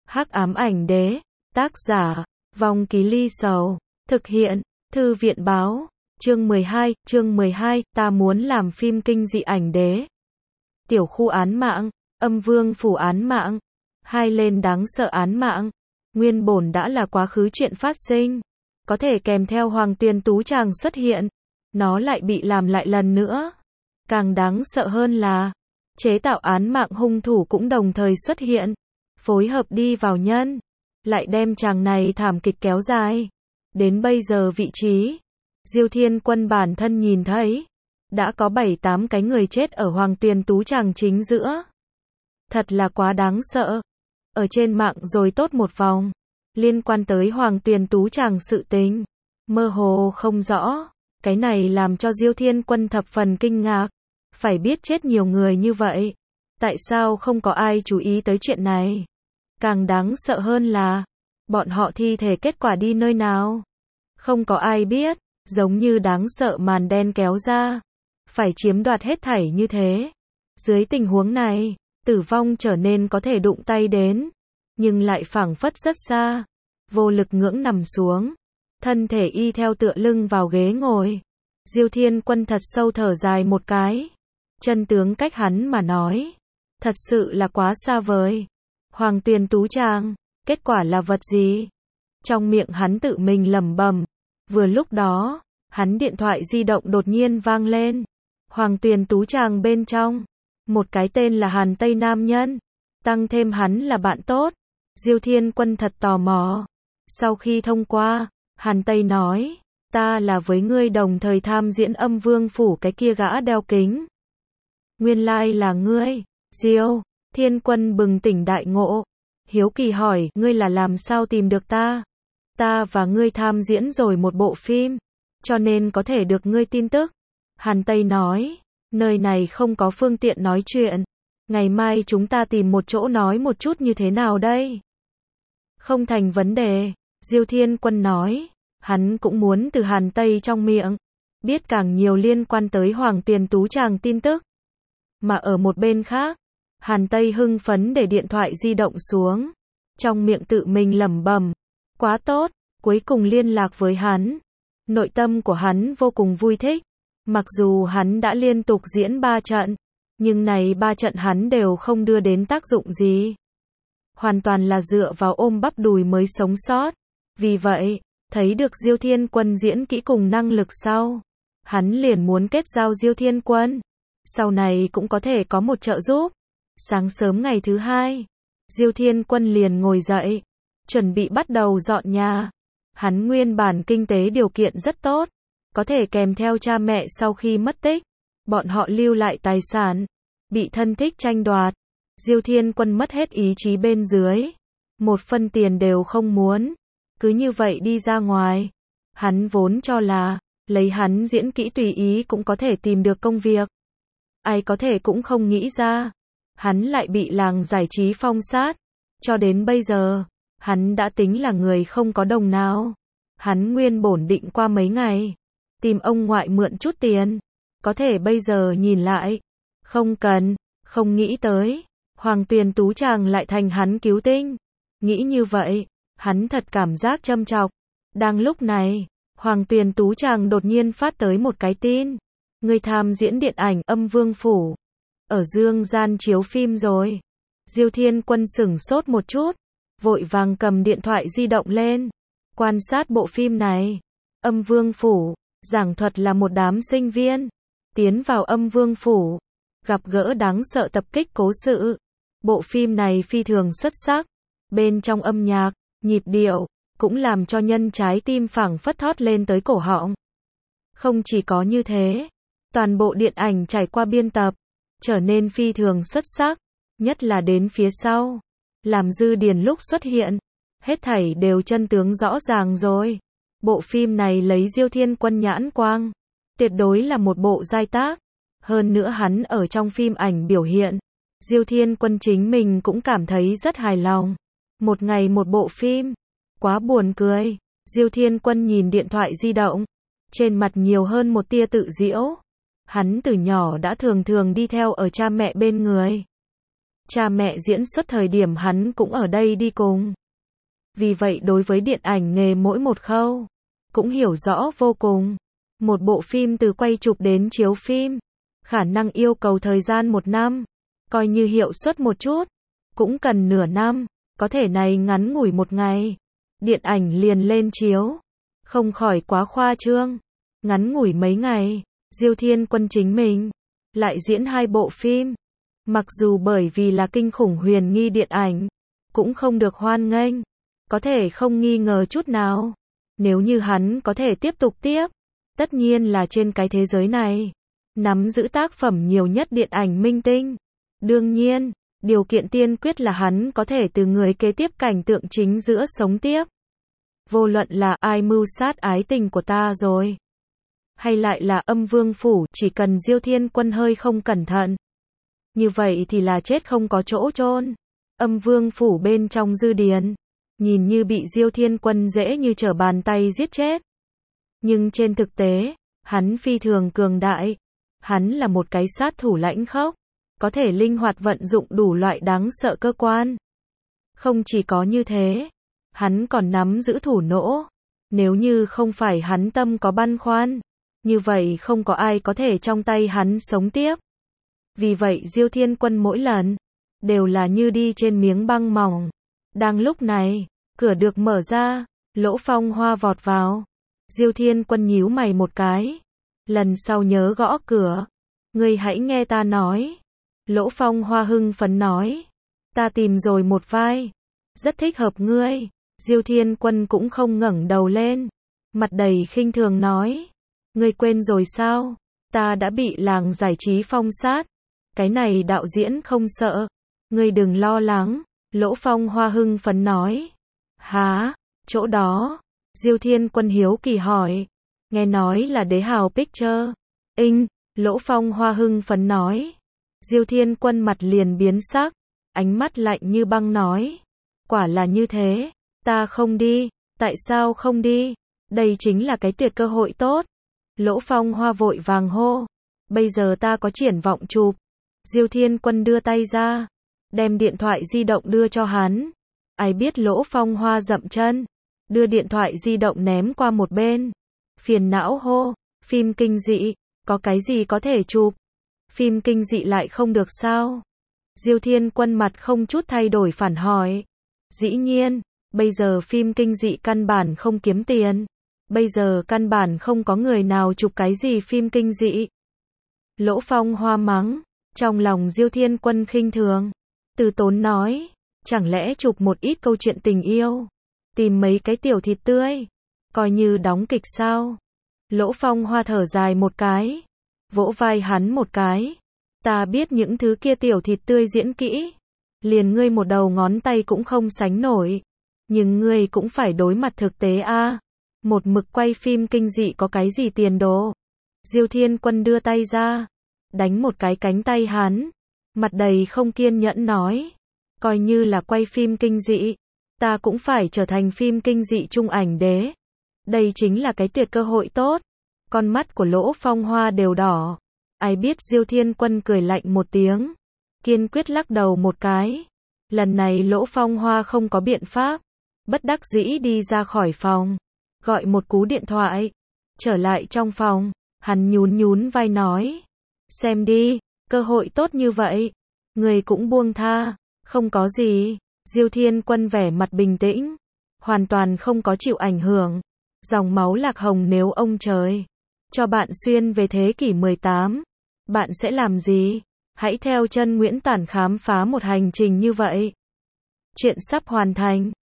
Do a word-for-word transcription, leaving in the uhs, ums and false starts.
Hắc ám ảnh đế, tác giả, Vong Ký Ly Sầu, thực hiện, Thư viện báo, chương mười hai, chương mười hai, ta muốn làm phim kinh dị ảnh đế. Tiểu khu án mạng, âm vương phủ án mạng, hai lên đáng sợ án mạng, nguyên bổn đã là quá khứ chuyện phát sinh, có thể kèm theo Hoàng Tuyền Tú Tràng xuất hiện, nó lại bị làm lại lần nữa. Càng đáng sợ hơn là, chế tạo án mạng hung thủ cũng đồng thời xuất hiện, phối hợp đi vào nhân, lại đem chàng này thảm kịch kéo dài. Đến bây giờ vị trí, Diêu Thiên Quân bản thân nhìn thấy, đã có bảy tám cái người chết ở Hoàng Tuyền Tú Tràng chính giữa. Thật là quá đáng sợ. Ở trên mạng rồi tốt một vòng, liên quan tới Hoàng Tuyền Tú Tràng sự tình, mơ hồ không rõ, cái này làm cho Diêu Thiên Quân thập phần kinh ngạc. Phải biết chết nhiều người như vậy, tại sao không có ai chú ý tới chuyện này? Càng đáng sợ hơn là, bọn họ thi thể kết quả đi nơi nào? Không có ai biết, giống như đáng sợ màn đen kéo ra, phải chiếm đoạt hết thảy như thế. Dưới tình huống này, tử vong trở nên có thể đụng tay đến, nhưng lại phảng phất rất xa, vô lực ngưỡng nằm xuống, thân thể y theo tựa lưng vào ghế ngồi. Diêu Thiên Quân thật sâu thở dài một cái. Chân tướng cách hắn mà nói, thật sự là quá xa vời. Hoàng Tuyền Tú Tràng, kết quả là vật gì? Trong miệng hắn tự mình lẩm bẩm. Vừa lúc đó, hắn điện thoại di động đột nhiên vang lên. Hoàng Tuyền Tú Tràng bên trong, một cái tên là Hàn Tây nam nhân, tăng thêm hắn là bạn tốt. Diêu Thiên Quân thật tò mò. Sau khi thông qua, Hàn Tây nói, ta là với ngươi đồng thời tham diễn âm vương phủ cái kia gã đeo kính. Nguyên lai like là ngươi. Diêu Thiên Quân bừng tỉnh đại ngộ, hiếu kỳ hỏi, ngươi là làm sao tìm được ta? Ta và ngươi tham diễn rồi một bộ phim, cho nên có thể được ngươi tin tức. Hàn Tây nói, nơi này không có phương tiện nói chuyện, ngày mai chúng ta tìm một chỗ nói một chút như thế nào đây? Không thành vấn đề, Diêu Thiên Quân nói, hắn cũng muốn từ Hàn Tây trong miệng biết càng nhiều liên quan tới Hoàng Tuyền Tú Tràng tin tức. Mà ở một bên khác, Hàn Tây hưng phấn để điện thoại di động xuống, trong miệng tự mình lẩm bẩm, quá tốt, cuối cùng liên lạc với hắn. Nội tâm của hắn vô cùng vui thích, mặc dù hắn đã liên tục diễn ba trận, nhưng này ba trận hắn đều không đưa đến tác dụng gì. Hoàn toàn là dựa vào ôm bắp đùi mới sống sót. Vì vậy, thấy được Diêu Thiên Quân diễn kỹ cùng năng lực sau, hắn liền muốn kết giao Diêu Thiên Quân. Sau này cũng có thể có một trợ giúp. Sáng sớm ngày thứ hai, Diêu Thiên Quân liền ngồi dậy, chuẩn bị bắt đầu dọn nhà. Hắn nguyên bản kinh tế điều kiện rất tốt, có thể kèm theo cha mẹ sau khi mất tích, bọn họ lưu lại tài sản, bị thân thích tranh đoạt. Diêu Thiên Quân mất hết ý chí bên dưới, một phân tiền đều không muốn, cứ như vậy đi ra ngoài. Hắn vốn cho là, lấy hắn diễn kỹ tùy ý cũng có thể tìm được công việc. Ai có thể cũng không nghĩ ra, hắn lại bị làng giải trí phong sát. Cho đến bây giờ, hắn đã tính là người không có đồng nào. Hắn nguyên bổn định qua mấy ngày, tìm ông ngoại mượn chút tiền. Có thể bây giờ nhìn lại, không cần, không nghĩ tới, Hoàng Tuyền Tú Tràng lại thành hắn cứu tinh. Nghĩ như vậy, hắn thật cảm giác châm chọc. Đang lúc này, Hoàng Tuyền Tú Tràng đột nhiên phát tới một cái tin. Người tham diễn điện ảnh âm vương phủ, ở dương gian chiếu phim rồi. Diêu Thiên Quân sửng sốt một chút, vội vàng cầm điện thoại di động lên, quan sát bộ phim này. Âm vương phủ, giảng thuật là một đám sinh viên, tiến vào âm vương phủ, gặp gỡ đáng sợ tập kích cố sự. Bộ phim này phi thường xuất sắc, bên trong âm nhạc, nhịp điệu, cũng làm cho nhân trái tim phảng phất thót lên tới cổ họng. Không chỉ có như thế, toàn bộ điện ảnh trải qua biên tập, trở nên phi thường xuất sắc, nhất là đến phía sau, làm Dư Điền lúc xuất hiện, hết thảy đều chân tướng rõ ràng rồi. Bộ phim này lấy Diêu Thiên Quân nhãn quang, tuyệt đối là một bộ giai tác, hơn nữa hắn ở trong phim ảnh biểu hiện, Diêu Thiên Quân chính mình cũng cảm thấy rất hài lòng. Một ngày một bộ phim, quá buồn cười. Diêu Thiên Quân nhìn điện thoại di động, trên mặt nhiều hơn một tia tự giễu. Hắn từ nhỏ đã thường thường đi theo ở cha mẹ bên người. cha mẹ diễn xuất thời điểm hắn cũng ở đây đi cùng. Vì vậy đối với điện ảnh nghề mỗi một khâu, cũng hiểu rõ vô cùng. Một bộ phim từ quay chụp đến chiếu phim, khả năng yêu cầu thời gian một năm, coi như hiệu suất một chút, cũng cần nửa năm, có thể này ngắn ngủi một ngày, điện ảnh liền lên chiếu, không khỏi quá khoa trương. Ngắn ngủi mấy ngày, Diêu Thiên Quân chính mình lại diễn hai bộ phim, mặc dù bởi vì là kinh khủng huyền nghi điện ảnh, cũng không được hoan nghênh, có thể không nghi ngờ chút nào. Nếu như hắn có thể tiếp tục tiếp, tất nhiên là trên cái thế giới này, nắm giữ tác phẩm nhiều nhất điện ảnh minh tinh. Đương nhiên, điều kiện tiên quyết là hắn có thể từ người kế tiếp cảnh tượng chính giữa sống tiếp. Vô luận là ai mưu sát ái tình của ta rồi, hay lại là Âm Vương Phủ, chỉ cần Diêu Thiên Quân hơi không cẩn thận, như vậy thì là chết không có chỗ chôn. Âm Vương Phủ bên trong Dư Điền, nhìn như bị Diêu Thiên Quân dễ như trở bàn tay giết chết. Nhưng trên thực tế, hắn phi thường cường đại. Hắn là một cái sát thủ lãnh khốc, có thể linh hoạt vận dụng đủ loại đáng sợ cơ quan. Không chỉ có như thế, hắn còn nắm giữ thủ nỗ. Nếu như không phải hắn tâm có băn khoăn, như vậy không có ai có thể trong tay hắn sống tiếp. Vì vậy Diêu Thiên Quân mỗi lần, đều là như đi trên miếng băng mỏng. Đang lúc này, cửa được mở ra, Lỗ Phong Hoa vọt vào. Diêu Thiên Quân nhíu mày một cái. Lần sau nhớ gõ cửa. Ngươi hãy nghe ta nói. Lỗ Phong Hoa hưng phấn nói. Ta tìm rồi một vai, rất thích hợp ngươi. Diêu Thiên Quân cũng không ngẩng đầu lên, mặt đầy khinh thường nói. Ngươi quên rồi sao? Ta đã bị làng giải trí phong sát. Cái này đạo diễn không sợ. Ngươi đừng lo lắng. Lỗ Phong Hoa hưng phấn nói. Hả? Chỗ đó? Diêu Thiên Quân hiếu kỳ hỏi. Nghe nói là Đế Hào Picture. Inh, Lỗ Phong Hoa hưng phấn nói. Diêu Thiên Quân mặt liền biến sắc, ánh mắt lạnh như băng nói. Quả là như thế, ta không đi. Tại sao không đi? Đây chính là cái tuyệt cơ hội tốt. Lỗ Phong Hoa vội vàng hô. Bây giờ ta có triển vọng chụp. Diêu Thiên Quân đưa tay ra, đem điện thoại di động đưa cho hắn. Ai biết Lỗ Phong Hoa dậm chân, đưa điện thoại di động ném qua một bên. Phiền não hô, phim kinh dị, có cái gì có thể chụp? Phim kinh dị lại không được sao? Diêu Thiên Quân mặt không chút thay đổi phản hỏi. Dĩ nhiên, bây giờ phim kinh dị căn bản không kiếm tiền. Bây giờ căn bản không có người nào chụp cái gì phim kinh dị. Lỗ Phong Hoa mắng, trong lòng Diêu Thiên Quân khinh thường. Từ tốn nói, chẳng lẽ chụp một ít câu chuyện tình yêu, tìm mấy cái tiểu thịt tươi, coi như đóng kịch sao? Lỗ Phong Hoa thở dài một cái, vỗ vai hắn một cái. Ta biết những thứ kia tiểu thịt tươi diễn kỹ, liền ngươi một đầu ngón tay cũng không sánh nổi. Nhưng ngươi cũng phải đối mặt thực tế a. Một mực quay phim kinh dị có cái gì tiền đồ? Diêu Thiên Quân đưa tay ra, đánh một cái cánh tay hắn, mặt đầy không kiên nhẫn nói. Coi như là quay phim kinh dị, ta cũng phải trở thành phim kinh dị trung ảnh đế. Đây chính là cái tuyệt cơ hội tốt. Con mắt của Lỗ Phong Hoa đều đỏ. Ai biết Diêu Thiên Quân cười lạnh một tiếng, kiên quyết lắc đầu một cái. Lần này Lỗ Phong Hoa không có biện pháp, bất đắc dĩ đi ra khỏi phòng, gọi một cú điện thoại. Trở lại trong phòng, hắn nhún nhún vai nói. Xem đi, cơ hội tốt như vậy, người cũng buông tha. Không có gì. Diêu Thiên Quân vẻ mặt bình tĩnh, hoàn toàn không có chịu ảnh hưởng. Dòng máu lạc hồng nếu ông trời cho bạn xuyên về thế kỷ mười tám, bạn sẽ làm gì? Hãy theo chân Nguyễn Tản khám phá một hành trình như vậy. Chuyện sắp hoàn thành.